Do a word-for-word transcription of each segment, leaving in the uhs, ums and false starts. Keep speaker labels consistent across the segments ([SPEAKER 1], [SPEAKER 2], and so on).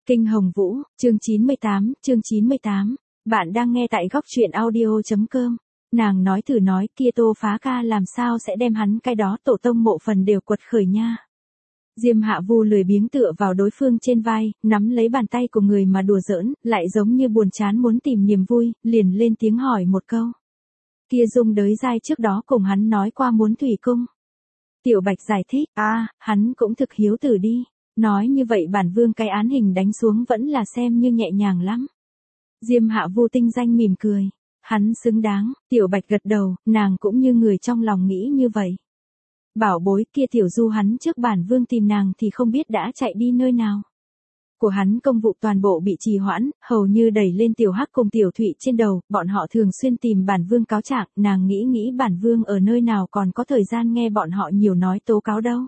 [SPEAKER 1] Kinh Hồng Vũ, chương chín mươi tám, chương chín mươi tám. Bạn đang nghe tại góc truyện audio.com. Nàng nói thử nói kia Tô Phá Ca làm sao sẽ đem hắn cái đó tổ tông mộ phần đều quật khởi nha. Diêm Hạ Vu lười biếng tựa vào đối phương trên vai, nắm lấy bàn tay của người mà đùa giỡn, lại giống như buồn chán muốn tìm niềm vui, liền lên tiếng hỏi một câu. Kia Dung Đới Giai trước đó cùng hắn nói qua muốn thủy cung. Tiểu Bạch giải thích, a à, hắn cũng thực hiếu tử đi. Nói như vậy bản vương cái án hình đánh xuống vẫn là xem như nhẹ nhàng lắm. Diêm Hạ Vu tinh danh mỉm cười. Hắn xứng đáng, Tiểu Bạch gật đầu, nàng cũng như người trong lòng nghĩ như vậy. Bảo bối kia Tiểu Du hắn trước bản vương tìm nàng thì không biết đã chạy đi nơi nào. Của hắn công vụ toàn bộ bị trì hoãn, hầu như đẩy lên Tiểu Hắc cùng Tiểu Thụy trên đầu, bọn họ thường xuyên tìm bản vương cáo trạng, nàng nghĩ nghĩ bản vương ở nơi nào còn có thời gian nghe bọn họ nhiều nói tố cáo đâu.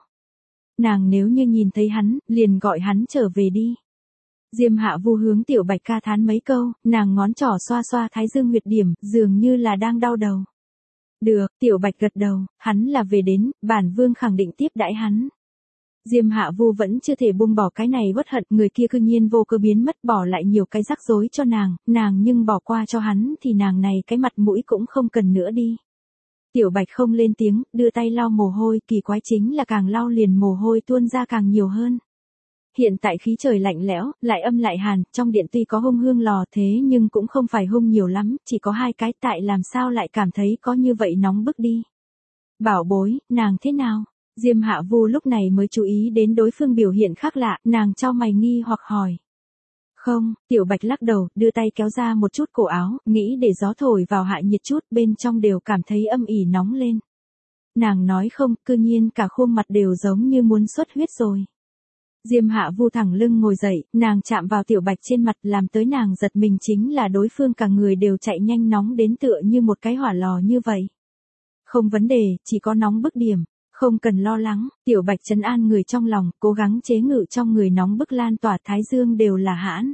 [SPEAKER 1] Nàng nếu như nhìn thấy hắn, liền gọi hắn trở về đi. Diêm Hạ Vu hướng Tiểu Bạch ca thán mấy câu, nàng ngón trỏ xoa xoa thái dương huyệt điểm, dường như là đang đau đầu. Được, Tiểu Bạch gật đầu, hắn là về đến, bản vương khẳng định tiếp đãi hắn. Diêm Hạ Vu vẫn chưa thể buông bỏ cái này uất hận, người kia cư nhiên vô cơ biến mất bỏ lại nhiều cái rắc rối cho nàng, nàng nhưng bỏ qua cho hắn thì nàng này cái mặt mũi cũng không cần nữa đi. Tiểu Bạch không lên tiếng, đưa tay lau mồ hôi, kỳ quái chính là càng lau liền mồ hôi tuôn ra càng nhiều hơn. Hiện tại khí trời lạnh lẽo, lại âm lại hàn, trong điện tuy có hung hương lò thế nhưng cũng không phải hung nhiều lắm, chỉ có hai cái tại làm sao lại cảm thấy có như vậy nóng bức đi. Bảo bối, nàng thế nào? Diêm Hạ Vu lúc này mới chú ý đến đối phương biểu hiện khác lạ, nàng chau mày nghi hoặc hỏi. Không, Tiểu Bạch lắc đầu, đưa tay kéo ra một chút cổ áo, nghĩ để gió thổi vào hạ nhiệt chút, bên trong đều cảm thấy âm ỉ nóng lên. Nàng nói không, cư nhiên cả khuôn mặt đều giống như muốn xuất huyết rồi. Diêm Hạ Vu thẳng lưng ngồi dậy, nàng chạm vào Tiểu Bạch trên mặt làm tới nàng giật mình chính là đối phương cả người đều chạy nhanh nóng đến tựa như một cái hỏa lò như vậy. Không vấn đề, chỉ có nóng bức điểm. Không cần lo lắng, Tiểu Bạch trấn an người trong lòng, cố gắng chế ngự trong người nóng bức lan tỏa thái dương đều là hãn.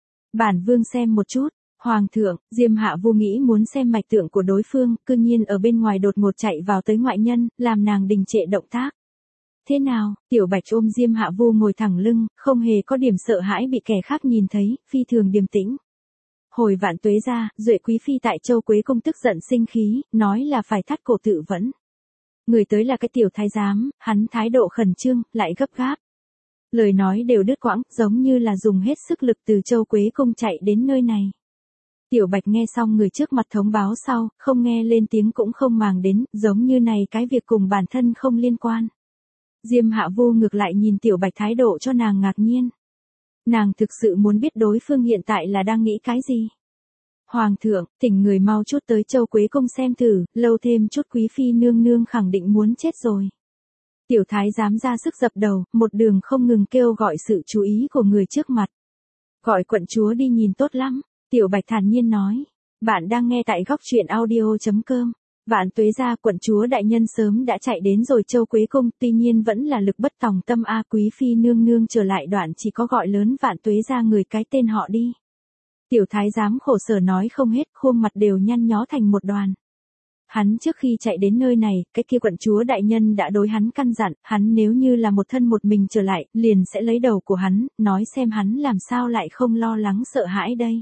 [SPEAKER 1] Bản vương xem một chút, Hoàng thượng, Diêm Hạ Vu nghĩ muốn xem mạch tượng của đối phương, cư nhiên ở bên ngoài đột ngột chạy vào tới ngoại nhân, làm nàng đình trệ động tác. Thế nào, Tiểu Bạch ôm Diêm Hạ Vu ngồi thẳng lưng, không hề có điểm sợ hãi bị kẻ khác nhìn thấy, phi thường điềm tĩnh. Hồi Vạn Tuế ra, Duệ Quý Phi tại Châu Quế Cung tức giận sinh khí, nói là phải thắt cổ tự vẫn. Người tới là cái tiểu thái giám, hắn thái độ khẩn trương, lại gấp gáp. Lời nói đều đứt quãng, giống như là dùng hết sức lực từ Châu Quế Cung chạy đến nơi này. Tiểu Bạch nghe xong người trước mặt thông báo sau, không nghe lên tiếng cũng không màng đến, giống như này cái việc cùng bản thân không liên quan. Diêm Hạ Vu ngược lại nhìn Tiểu Bạch thái độ cho nàng ngạc nhiên. Nàng thực sự muốn biết đối phương hiện tại là đang nghĩ cái gì. Hoàng thượng, thỉnh người mau chút tới Châu Quế Cung xem thử, lâu thêm chút quý phi nương nương khẳng định muốn chết rồi. Tiểu thái giám ra sức dập đầu, một đường không ngừng kêu gọi sự chú ý của người trước mặt. Gọi quận chúa đi nhìn tốt lắm, Tiểu Bạch thản nhiên nói. Bạn đang nghe tại góc truyện audio.com. Vạn Tuế gia quận chúa đại nhân sớm đã chạy đến rồi Châu Quế Cung, tuy nhiên vẫn là lực bất tòng tâm a quý phi nương nương trở lại đoạn chỉ có gọi lớn Vạn Tuế gia người cái tên họ đi. Tiểu thái giám khổ sở nói không hết, khuôn mặt đều nhăn nhó thành một đoàn. Hắn trước khi chạy đến nơi này, cái kia quận chúa đại nhân đã đối hắn căn dặn, hắn nếu như là một thân một mình trở lại, liền sẽ lấy đầu của hắn, nói xem hắn làm sao lại không lo lắng sợ hãi đây.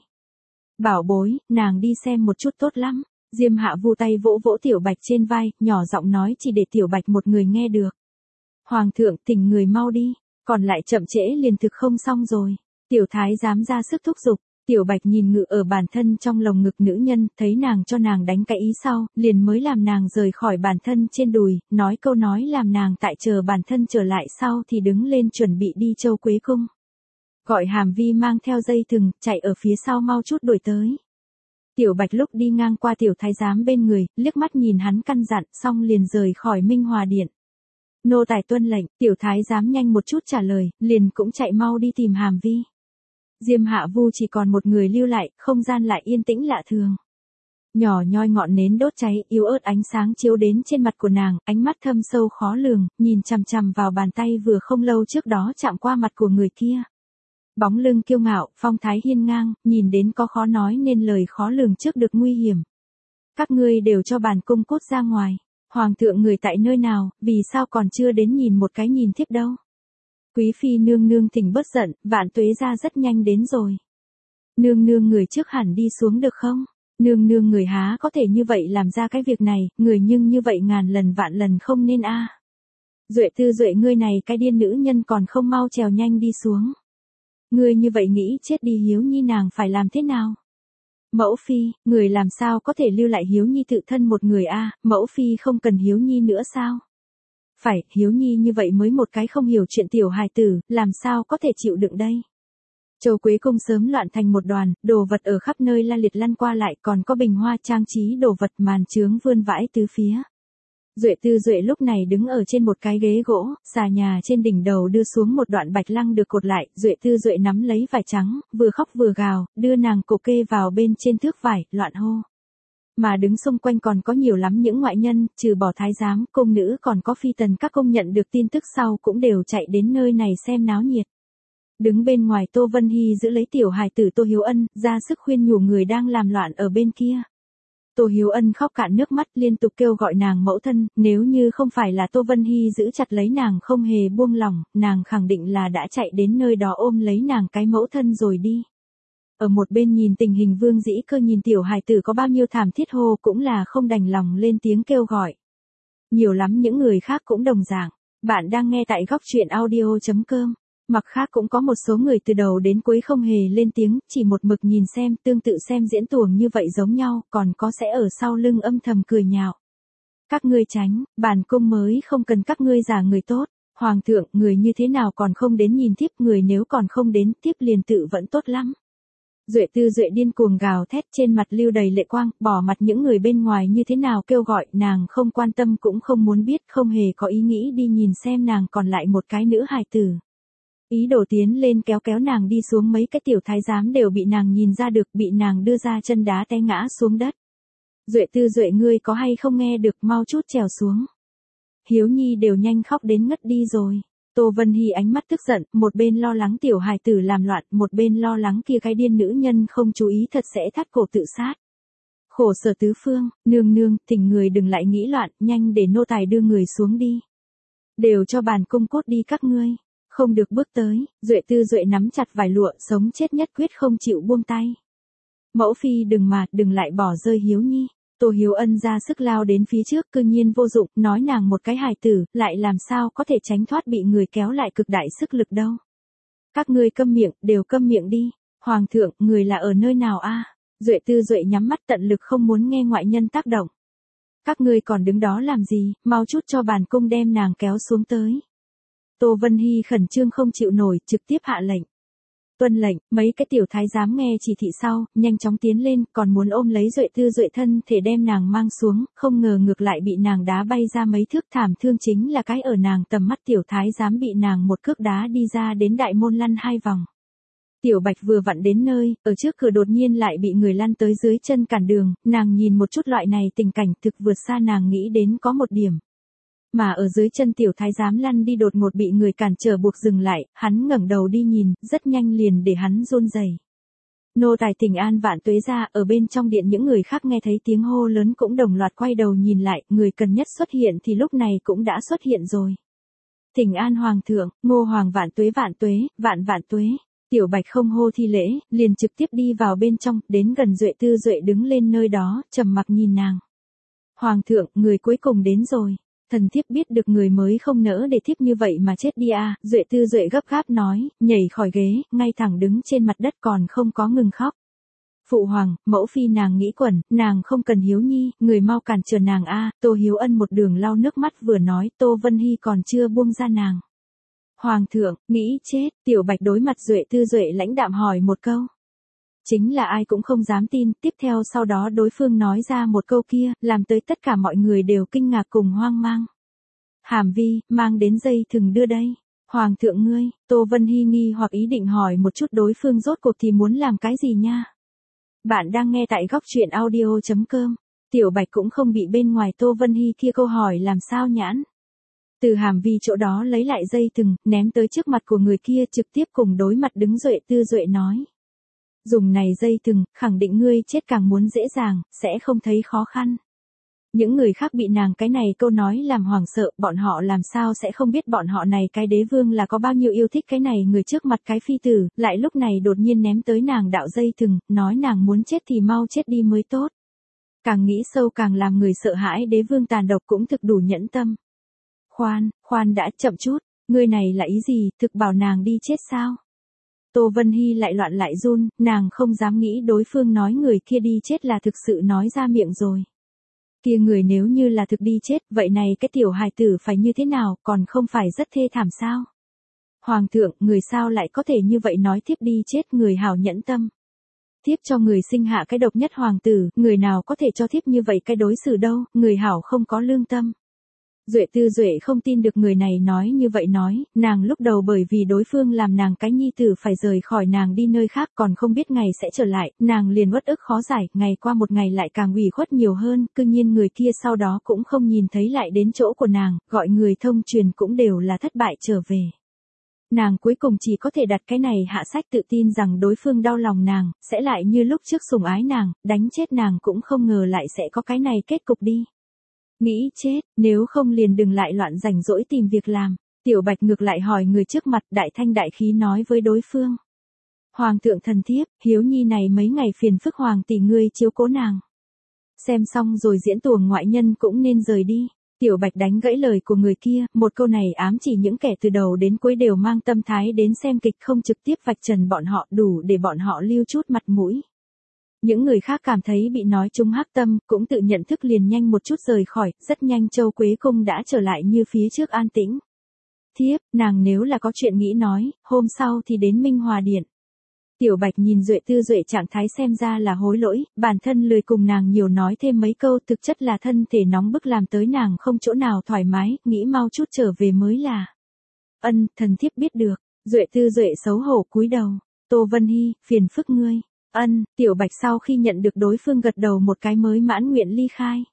[SPEAKER 1] Bảo bối, nàng đi xem một chút tốt lắm. Diêm Hạ Vu tay vỗ vỗ Tiểu Bạch trên vai, nhỏ giọng nói chỉ để Tiểu Bạch một người nghe được. Hoàng thượng, thỉnh người mau đi, còn lại chậm trễ liền thực không xong rồi. Tiểu thái giám ra sức thúc giục. Tiểu Bạch nhìn ngự ở bản thân trong lồng ngực nữ nhân, thấy nàng cho nàng đánh cái ý sau, liền mới làm nàng rời khỏi bản thân trên đùi, nói câu nói làm nàng tại chờ bản thân trở lại sau thì đứng lên chuẩn bị đi Châu Quế Cung. Gọi Hàm Vi mang theo dây thừng, chạy ở phía sau mau chút đuổi tới. Tiểu Bạch lúc đi ngang qua tiểu thái giám bên người, liếc mắt nhìn hắn căn dặn, xong liền rời khỏi Minh Hòa Điện. Nô tài tuân lệnh, tiểu thái giám nhanh một chút trả lời, liền cũng chạy mau đi tìm Hàm Vi. Diêm Hạ Vu chỉ còn một người lưu lại, không gian lại yên tĩnh lạ thường. Nhỏ nhoi ngọn nến đốt cháy, yếu ớt ánh sáng chiếu đến trên mặt của nàng, ánh mắt thâm sâu khó lường, nhìn chằm chằm vào bàn tay vừa không lâu trước đó chạm qua mặt của người kia. Bóng lưng kiêu ngạo, phong thái hiên ngang, nhìn đến có khó nói nên lời khó lường trước được nguy hiểm. Các ngươi đều cho bản cung cút ra ngoài. Hoàng thượng người tại nơi nào, vì sao còn chưa đến nhìn một cái nhìn thiếp đâu. Quý phi nương nương thỉnh bớt giận, Vạn Tuế gia rất nhanh đến rồi. Nương nương người trước hẳn đi xuống được không? Nương nương người há có thể như vậy làm ra cái việc này, người nhưng như vậy ngàn lần vạn lần không nên a. Duệ Tư Duệ ngươi này cái điên nữ nhân còn không mau trèo nhanh đi xuống. Ngươi như vậy nghĩ chết đi Hiếu Nhi nàng phải làm thế nào? Mẫu phi, người làm sao có thể lưu lại Hiếu Nhi tự thân một người a, mẫu phi không cần Hiếu Nhi nữa sao? Phải, Hiếu Nhi như vậy mới một cái không hiểu chuyện tiểu hài tử, làm sao có thể chịu đựng đây? Châu Quế Cung sớm loạn thành một đoàn, đồ vật ở khắp nơi la liệt lăn qua lại, còn có bình hoa trang trí đồ vật màn trướng vươn vãi tứ phía. Duệ Tư Duệ lúc này đứng ở trên một cái ghế gỗ, xà nhà trên đỉnh đầu đưa xuống một đoạn bạch lăng được cột lại, Duệ Tư Duệ nắm lấy vải trắng, vừa khóc vừa gào, đưa nàng cổ kê vào bên trên thước vải, loạn hô. Mà đứng xung quanh còn có nhiều lắm những ngoại nhân, trừ bỏ thái giám, cung nữ còn có phi tần các công nhận được tin tức sau cũng đều chạy đến nơi này xem náo nhiệt. Đứng bên ngoài Tô Vân Hy giữ lấy tiểu hài tử Tô Hiếu Ân, ra sức khuyên nhủ người đang làm loạn ở bên kia. Tô Hiếu Ân khóc cạn nước mắt liên tục kêu gọi nàng mẫu thân, nếu như không phải là Tô Vân Hy giữ chặt lấy nàng không hề buông lỏng, nàng khẳng định là đã chạy đến nơi đó ôm lấy nàng cái mẫu thân rồi đi. Ở một bên nhìn tình hình Vương Dĩ Cơ nhìn tiểu hài tử có bao nhiêu thảm thiết hô cũng là không đành lòng lên tiếng kêu gọi. Nhiều lắm những người khác cũng đồng dạng. Bạn đang nghe tại góc truyện audio chấm com. Mặt khác cũng có một số người từ đầu đến cuối không hề lên tiếng, chỉ một mực nhìn xem, tương tự xem diễn tuồng như vậy giống nhau, còn có sẽ ở sau lưng âm thầm cười nhạo. Các ngươi tránh, bản cung mới không cần các ngươi giả người tốt. Hoàng thượng, người như thế nào còn không đến nhìn tiếp, người nếu còn không đến tiếp liền tự vẫn tốt lắm. Duệ Tư Duệ điên cuồng gào thét, trên mặt lưu đầy lệ quang, bỏ mặt những người bên ngoài như thế nào kêu gọi, nàng không quan tâm cũng không muốn biết, không hề có ý nghĩ đi nhìn xem nàng còn lại một cái nữ hài tử. Ý đồ tiến lên kéo kéo nàng đi xuống, mấy cái tiểu thái giám đều bị nàng nhìn ra được, bị nàng đưa ra chân đá té ngã xuống đất. Duệ Tư Duệ ngươi có hay không nghe được, mau chút trèo xuống. Hiếu Nhi đều nhanh khóc đến ngất đi rồi. Tô Vân Hy ánh mắt tức giận, một bên lo lắng tiểu hài tử làm loạn, một bên lo lắng kia cái điên nữ nhân không chú ý thật sẽ thắt cổ tự sát. Khổ sở tứ phương, nương nương, thỉnh người đừng lại nghĩ loạn, nhanh để nô tài đưa người xuống đi. Đều cho bản cung cốt đi các ngươi. Không được bước tới, Duệ Tư Duệ nắm chặt vải lụa, sống chết nhất quyết không chịu buông tay. Mẫu phi đừng mà, đừng lại bỏ rơi Hiếu Nhi. Tô Hiếu Ân ra sức lao đến phía trước, cư nhiên vô dụng, nói nàng một cái hài tử, lại làm sao có thể tránh thoát bị người kéo lại cực đại sức lực đâu. Các ngươi câm miệng, đều câm miệng đi. Hoàng thượng, người là ở nơi nào a? Duệ Tư Duệ nhắm mắt tận lực không muốn nghe ngoại nhân tác động. Các ngươi còn đứng đó làm gì, mau chút cho bản cung đem nàng kéo xuống tới. Tô Vân Hy khẩn trương không chịu nổi, trực tiếp hạ lệnh. Tuân lệnh, mấy cái tiểu thái giám nghe chỉ thị sau, nhanh chóng tiến lên, còn muốn ôm lấy Duệ Tư Duệ thân thể đem nàng mang xuống, không ngờ ngược lại bị nàng đá bay ra mấy thước, thảm thương chính là cái ở nàng tầm mắt tiểu thái giám bị nàng một cước đá đi ra đến đại môn lăn hai vòng. Tiểu Bạch vừa vặn đến nơi, ở trước cửa đột nhiên lại bị người lăn tới dưới chân cản đường, nàng nhìn một chút loại này tình cảnh thực vượt xa nàng nghĩ đến có một điểm. Mà ở dưới chân tiểu thái giám lăn đi đột ngột bị người cản trở buộc dừng lại, hắn ngẩng đầu đi nhìn, rất nhanh liền để hắn run rẩy. Nô tài Thỉnh An Vạn Tuế gia, ở bên trong điện những người khác nghe thấy tiếng hô lớn cũng đồng loạt quay đầu nhìn lại, người cần nhất xuất hiện thì lúc này cũng đã xuất hiện rồi. Thỉnh An Hoàng thượng, Ngô Hoàng Vạn Tuế Vạn Tuế, Vạn Vạn Tuế. Tiểu Bạch không hô thi lễ, liền trực tiếp đi vào bên trong, đến gần Duệ Tư Duệ đứng lên nơi đó, trầm mặc nhìn nàng. Hoàng thượng, người cuối cùng đến rồi. Thần thiếp biết được người mới không nỡ để thiếp như vậy mà chết đi à, Duệ Tư Duệ gấp gáp nói, nhảy khỏi ghế, ngay thẳng đứng trên mặt đất còn không có ngừng khóc. Phụ hoàng, mẫu phi nàng nghĩ quẩn, nàng không cần Hiếu Nhi, người mau cản trở nàng a. Tô Hiếu Ân một đường lau nước mắt vừa nói, Tô Vân Hy còn chưa buông ra nàng. Hoàng thượng, nghĩ chết, Tiểu Bạch đối mặt Duệ Tư Duệ lãnh đạm hỏi một câu. Chính là ai cũng không dám tin, tiếp theo sau đó đối phương nói ra một câu kia, làm tới tất cả mọi người đều kinh ngạc cùng hoang mang. Hàm Vi, mang đến dây thừng đưa đây. Hoàng thượng ngươi, Tô Vân Hy nghi hoặc ý định hỏi một chút đối phương rốt cuộc thì muốn làm cái gì nha. Bạn đang nghe tại góc truyện audio chấm com. Tiểu Bạch cũng không bị bên ngoài Tô Vân Hy kia câu hỏi làm sao nhãn. Từ Hàm Vi chỗ đó lấy lại dây thừng, ném tới trước mặt của người kia trực tiếp cùng đối mặt đứng Duệ Tư Duệ nói. Dùng này dây thừng, khẳng định ngươi chết càng muốn dễ dàng, sẽ không thấy khó khăn. Những người khác bị nàng cái này câu nói làm hoảng sợ, bọn họ làm sao sẽ không biết bọn họ này cái đế vương là có bao nhiêu yêu thích cái này người trước mặt cái phi tử, lại lúc này đột nhiên ném tới nàng đạo dây thừng, nói nàng muốn chết thì mau chết đi mới tốt. Càng nghĩ sâu càng làm người sợ hãi, đế vương tàn độc cũng thực đủ nhẫn tâm. Khoan, khoan đã, chậm chút, ngươi này là ý gì, thực bảo nàng đi chết sao? Tô Vân Hy lại loạn lại run, nàng không dám nghĩ đối phương nói người kia đi chết là thực sự nói ra miệng rồi. Kia người nếu như là thực đi chết, vậy này cái tiểu hài tử phải như thế nào, còn không phải rất thê thảm sao? Hoàng thượng, người sao lại có thể như vậy nói tiếp đi chết, người hảo nhẫn tâm. Tiếp cho người sinh hạ cái độc nhất hoàng tử, người nào có thể cho tiếp như vậy cái đối xử đâu, người hảo không có lương tâm. Duệ Tư Duệ không tin được người này nói như vậy nói, nàng lúc đầu bởi vì đối phương làm nàng cái nhi tử phải rời khỏi nàng đi nơi khác còn không biết ngày sẽ trở lại, nàng liền uất ức khó giải, ngày qua một ngày lại càng ủy khuất nhiều hơn, cư nhiên người kia sau đó cũng không nhìn thấy lại đến chỗ của nàng, gọi người thông truyền cũng đều là thất bại trở về. Nàng cuối cùng chỉ có thể đặt cái này hạ sách tự tin rằng đối phương đau lòng nàng, sẽ lại như lúc trước sủng ái nàng, đánh chết nàng cũng không ngờ lại sẽ có cái này kết cục đi. Nghĩ chết, nếu không liền đừng lại loạn rảnh rỗi tìm việc làm. Tiểu Bạch ngược lại hỏi người trước mặt, đại thanh đại khí nói với đối phương. Hoàng thượng thần thiếp, Hiếu Nhi này mấy ngày phiền phức hoàng tỷ ngươi chiếu cố nàng. Xem xong rồi diễn tuồng ngoại nhân cũng nên rời đi. Tiểu Bạch đánh gãy lời của người kia, một câu này ám chỉ những kẻ từ đầu đến cuối đều mang tâm thái đến xem kịch không trực tiếp vạch trần bọn họ, đủ để bọn họ lưu chút mặt mũi. Những người khác cảm thấy bị nói trúng hắc tâm, cũng tự nhận thức liền nhanh một chút rời khỏi, rất nhanh Châu Quế Cung đã trở lại như phía trước an tĩnh. Thiếp, nàng nếu là có chuyện nghĩ nói, hôm sau thì đến Minh Hòa Điện. Tiểu Bạch nhìn Duệ Tư Duệ trạng thái xem ra là hối lỗi, bản thân lười cùng nàng nhiều nói thêm mấy câu, thực chất là thân thể nóng bức làm tới nàng không chỗ nào thoải mái, nghĩ mau chút trở về mới là. Ân, thần thiếp biết được. Duệ Tư Duệ xấu hổ cúi đầu. Tô Vân Hy, phiền phức ngươi. Ân, Tiểu Bạch sau khi nhận được đối phương gật đầu một cái mới mãn nguyện ly khai.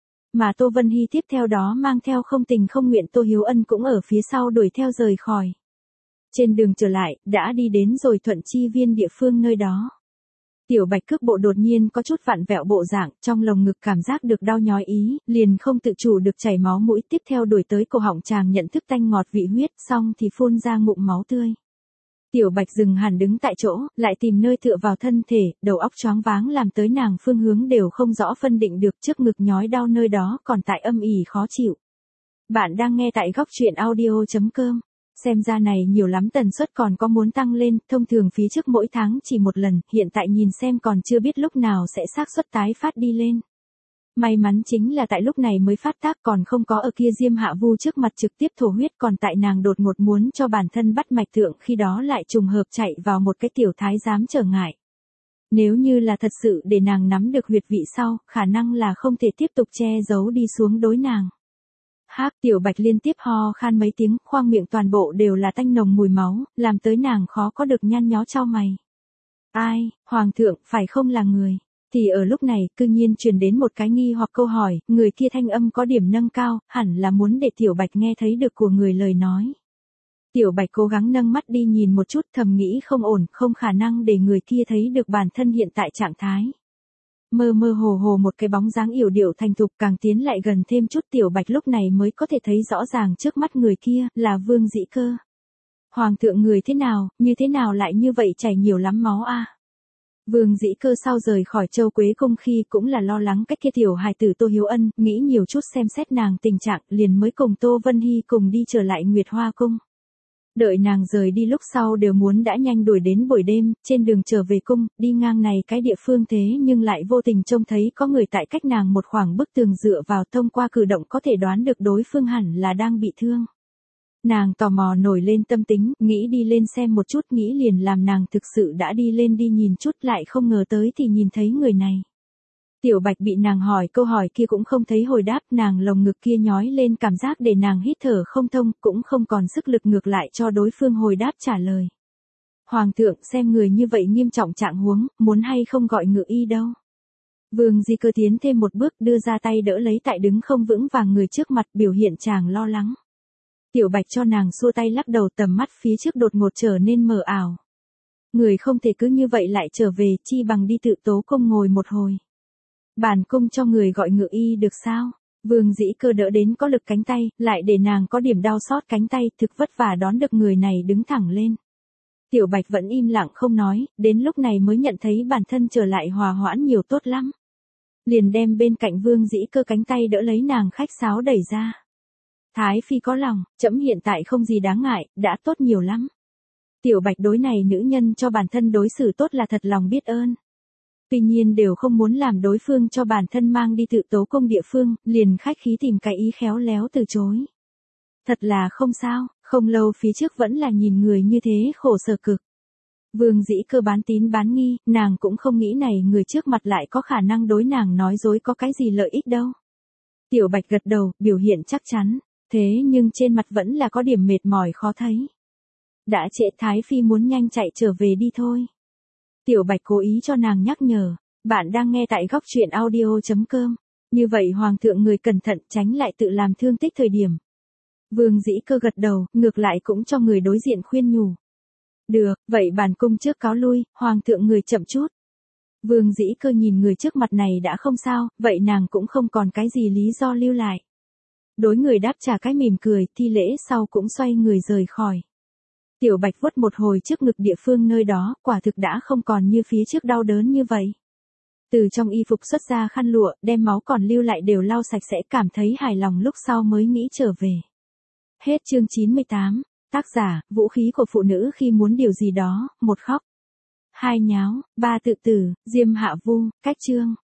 [SPEAKER 1] Mà Tô Vân Hy tiếp theo đó mang theo không tình không nguyện Tô Hiếu Ân cũng ở phía sau đuổi theo rời khỏi. Trên đường trở lại, đã đi đến rồi Thuận Chi Viên địa phương nơi đó. Tiểu Bạch cước bộ đột nhiên có chút vặn vẹo bộ dạng, trong lồng ngực cảm giác được đau nhói ý, liền không tự chủ được chảy máu mũi, tiếp theo đuổi tới cổ họng chàng nhận thức tanh ngọt vị huyết, xong thì phun ra ngụm máu tươi. Tiểu Bạch dừng hẳn đứng tại chỗ, lại tìm nơi tựa vào thân thể, đầu óc choáng váng làm tới nàng phương hướng đều không rõ phân định được, trước ngực nhói đau nơi đó còn tại âm ỉ khó chịu. Bạn đang nghe tại góc truyện audio chấm com. Xem ra này nhiều lắm, tần suất còn có muốn tăng lên, thông thường phí trước mỗi tháng chỉ một lần, hiện tại nhìn xem còn chưa biết lúc nào sẽ xác suất tái phát đi lên. May mắn chính là tại lúc này mới phát tác, còn không có ở kia Diêm Hạ Vu trước mặt trực tiếp thổ huyết, còn tại nàng đột ngột muốn cho bản thân bắt mạch thượng khi đó lại trùng hợp chạy vào một cái tiểu thái giám trở ngại. Nếu như là thật sự để nàng nắm được huyệt vị sau, khả năng là không thể tiếp tục che giấu đi xuống đối nàng. Hác, Tiểu Bạch liên tiếp ho khan mấy tiếng, khoang miệng toàn bộ đều là tanh nồng mùi máu, làm tới nàng khó có được nhăn nhó chau mày. Ai, Hoàng thượng, phải không là người? Thì ở lúc này, cư nhiên truyền đến một cái nghi hoặc câu hỏi, người kia thanh âm có điểm nâng cao, hẳn là muốn để Tiểu Bạch nghe thấy được của người lời nói. Tiểu Bạch cố gắng nâng mắt đi nhìn một chút, thầm nghĩ không ổn, không khả năng để người kia thấy được bản thân hiện tại trạng thái. Mơ mơ hồ hồ một cái bóng dáng yểu điệu thành thục, càng tiến lại gần thêm chút, Tiểu Bạch lúc này mới có thể thấy rõ ràng trước mắt người kia, là Vương Dĩ Cơ. Hoàng thượng người thế nào, như thế nào lại như vậy chảy nhiều lắm máu a? Vương Dĩ Cơ sau rời khỏi Châu Quế Cung khi cũng là lo lắng cách kia tiểu hài tử Tô Hiếu Ân, nghĩ nhiều chút xem xét nàng tình trạng, liền mới cùng Tô Vân Hy cùng đi trở lại Nguyệt Hoa Cung. Đợi nàng rời đi lúc sau đều muốn đã nhanh đuổi đến buổi đêm, trên đường trở về cung, đi ngang này cái địa phương thế nhưng lại vô tình trông thấy có người tại cách nàng một khoảng bức tường, dựa vào thông qua cử động có thể đoán được đối phương hẳn là đang bị thương. Nàng tò mò nổi lên tâm tính, nghĩ đi lên xem một chút, nghĩ liền làm nàng thực sự đã đi lên đi nhìn chút, lại không ngờ tới thì nhìn thấy người này. Tiểu Bạch bị nàng hỏi câu hỏi kia cũng không thấy hồi đáp, nàng lồng ngực kia nhói lên cảm giác để nàng hít thở không thông, cũng không còn sức lực ngược lại cho đối phương hồi đáp trả lời. Hoàng thượng, xem người như vậy nghiêm trọng trạng huống, muốn hay không gọi ngự y đâu. Vương Di Cơ tiến thêm một bước, đưa ra tay đỡ lấy tại đứng không vững vàng người trước mặt, biểu hiện chàng lo lắng. Tiểu Bạch cho nàng xua tay lắc đầu, tầm mắt phía trước đột ngột trở nên mờ ảo. Người không thể cứ như vậy lại trở về, chi bằng đi tự tố công ngồi một hồi. Bản cung cho người gọi ngự y được sao? Vương Dĩ Cơ đỡ đến có lực cánh tay, lại để nàng có điểm đau xót cánh tay, thực vất vả đón được người này đứng thẳng lên. Tiểu Bạch vẫn im lặng không nói, đến lúc này mới nhận thấy bản thân trở lại hòa hoãn nhiều tốt lắm. Liền đem bên cạnh Vương Dĩ Cơ cánh tay đỡ lấy nàng khách sáo đẩy ra. Thái phi có lòng, trẫm hiện tại không gì đáng ngại, đã tốt nhiều lắm. Tiểu Bạch đối này nữ nhân cho bản thân đối xử tốt là thật lòng biết ơn. Tuy nhiên đều không muốn làm đối phương cho bản thân mang đi tự tố công địa phương, liền khách khí tìm cái ý khéo léo từ chối. Thật là không sao, không lâu phía trước vẫn là nhìn người như thế khổ sở cực. Vương Dĩ Cơ bán tín bán nghi, nàng cũng không nghĩ này người trước mặt lại có khả năng đối nàng nói dối có cái gì lợi ích đâu. Tiểu Bạch gật đầu, biểu hiện chắc chắn, thế nhưng trên mặt vẫn là có điểm mệt mỏi khó thấy. Đã trễ, Thái phi muốn nhanh chạy trở về đi thôi. Tiểu Bạch cố ý cho nàng nhắc nhở, bạn đang nghe tại góc truyện audio chấm com. Như vậy hoàng thượng người cẩn thận tránh lại tự làm thương tích thời điểm. Vương Dĩ Cơ gật đầu, ngược lại cũng cho người đối diện khuyên nhủ. Được, vậy bản cung trước cáo lui, hoàng thượng người chậm chút. Vương Dĩ Cơ nhìn người trước mặt này đã không sao, vậy nàng cũng không còn cái gì lý do lưu lại. Đối người đáp trả cái mỉm cười, thi lễ sau cũng xoay người rời khỏi. Tiểu Bạch vuốt một hồi trước ngực địa phương nơi đó, quả thực đã không còn như phía trước đau đớn như vậy. Từ trong y phục xuất ra khăn lụa, đem máu còn lưu lại đều lau sạch sẽ, cảm thấy hài lòng lúc sau mới nghĩ trở về. Hết chương chín mươi tám, tác giả, vũ khí của phụ nữ khi muốn điều gì đó, một khóc. Hai nháo, ba tự tử, Diêm Hạ Vu, cách chương.